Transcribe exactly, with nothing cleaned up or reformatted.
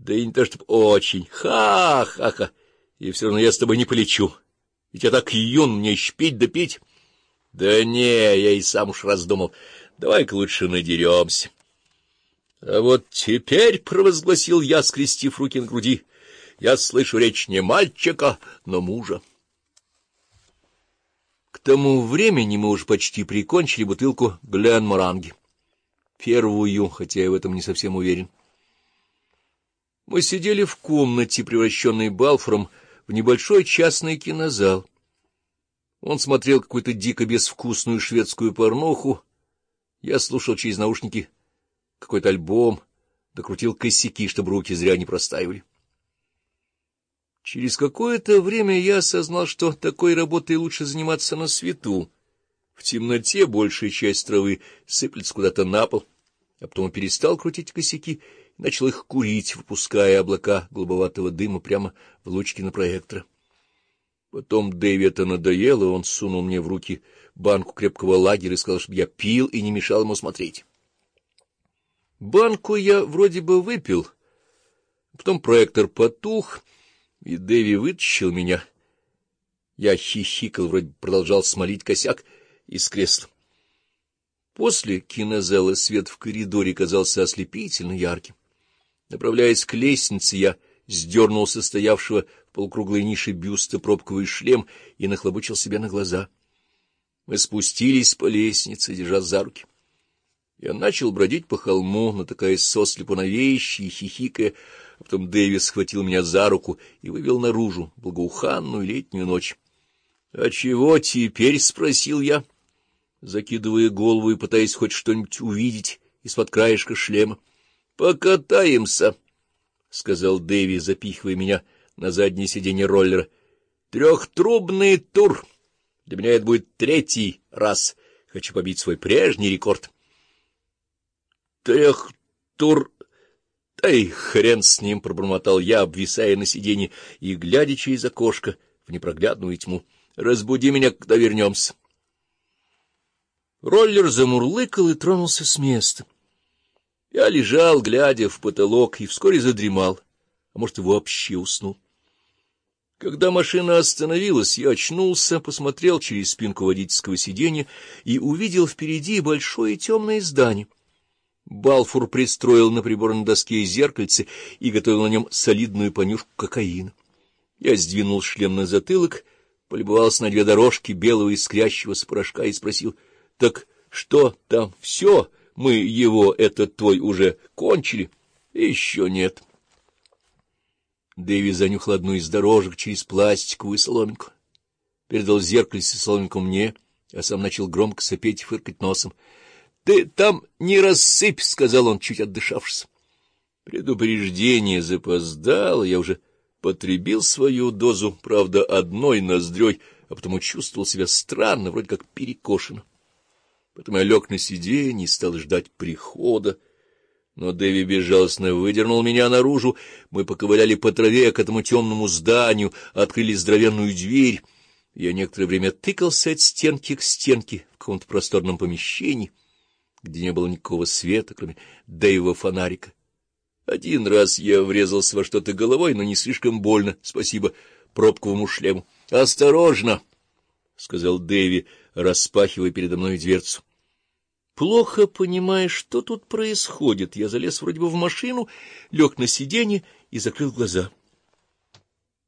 Да и не то чтобы очень. Ха-ха-ха. И все равно я с тобой не полечу. Ведь я так юн, мне еще пить да пить. Да не, я и сам уж раздумал. Давай-ка лучше надеремся. А вот теперь, — провозгласил я, скрестив руки на груди, — я слышу речь не мальчика, но мужа. К тому времени мы уже почти прикончили бутылку Гленморанги. Первую, хотя я в этом не совсем уверен. Мы сидели в комнате, превращенной Балфором в небольшой частный кинозал. Он смотрел какую-то дико безвкусную шведскую порнуху. Я слушал через наушники какой-то альбом, докрутил косяки, чтобы руки зря не простаивали. Через какое-то время я осознал, что такой работой лучше заниматься на свету. В темноте большая часть травы сыплется куда-то на пол, а потом перестал крутить косяки и начал их курить, выпуская облака голубоватого дыма прямо в луч кинопроектора. Потом Дэви это надоело, он сунул мне в руки банку крепкого лагеря и сказал, чтобы я пил и не мешал ему смотреть. Банку я вроде бы выпил, потом проектор потух, и Дэви вытащил меня. Я хихикал, вроде продолжал смолить косяк из кресла. После кинозала свет в коридоре казался ослепительно ярким. Направляясь к лестнице, я сдернул со стоявшего в полукруглой нише бюста пробковый шлем и нахлобучил себе на глаза. Мы спустились по лестнице, держа за руки. Я начал бродить по холму, натыкаясь сослепу на вещи и хихикая, а потом Дэвис схватил меня за руку и вывел наружу в благоуханную летнюю ночь. — А чего теперь? — спросил я, закидывая голову и пытаясь хоть что-нибудь увидеть из-под краешка шлема. — Покатаемся, — сказал Дэви, запихивая меня на заднее сиденье роллера. — Трехтрубный тур. Для меня это будет третий раз. Хочу побить свой прежний рекорд. — Трех тур... — Да и хрен с ним, — пробормотал я, обвисая на сиденье и глядя через окошко в непроглядную тьму. — Разбуди меня, когда вернемся. Роллер замурлыкал и тронулся с места. Я лежал, глядя в потолок, и вскоре задремал, а может, и вообще уснул. Когда машина остановилась, я очнулся, посмотрел через спинку водительского сиденья и увидел впереди большое темное здание. Балфур пристроил на приборной доске зеркальце и готовил на нем солидную понюшку кокаина. Я сдвинул шлем на затылок, полюбовался на две дорожки белого искрящегося порошка и спросил: — Так что там все? Мы его, этот твой, уже кончили? — Еще нет. Дэви занюхал одну из дорожек через пластиковую соломинку, передал зеркальце соломинку мне, а сам начал громко сопеть и фыркать носом. — Ты там не рассыпь, — сказал он, чуть отдышавшись. Предупреждение запоздало, я уже потребил свою дозу, правда, одной ноздрёй, а потому чувствовал себя странно, вроде как перекошено. Потом я лег на сиденье и стал ждать прихода. Но Дэви безжалостно выдернул меня наружу. Мы поковыляли по траве к этому темному зданию, открыли здоровенную дверь. Я некоторое время тыкался от стенки к стенке в каком-то просторном помещении, где не было никакого света, кроме Дэйва фонарика. Один раз я врезался во что-то головой, но не слишком больно, спасибо пробковому шлему. — Осторожно! — сказал Дэви, распахивая передо мной дверцу. Плохо понимая, что тут происходит, я залез вроде бы в машину, лег на сиденье и закрыл глаза.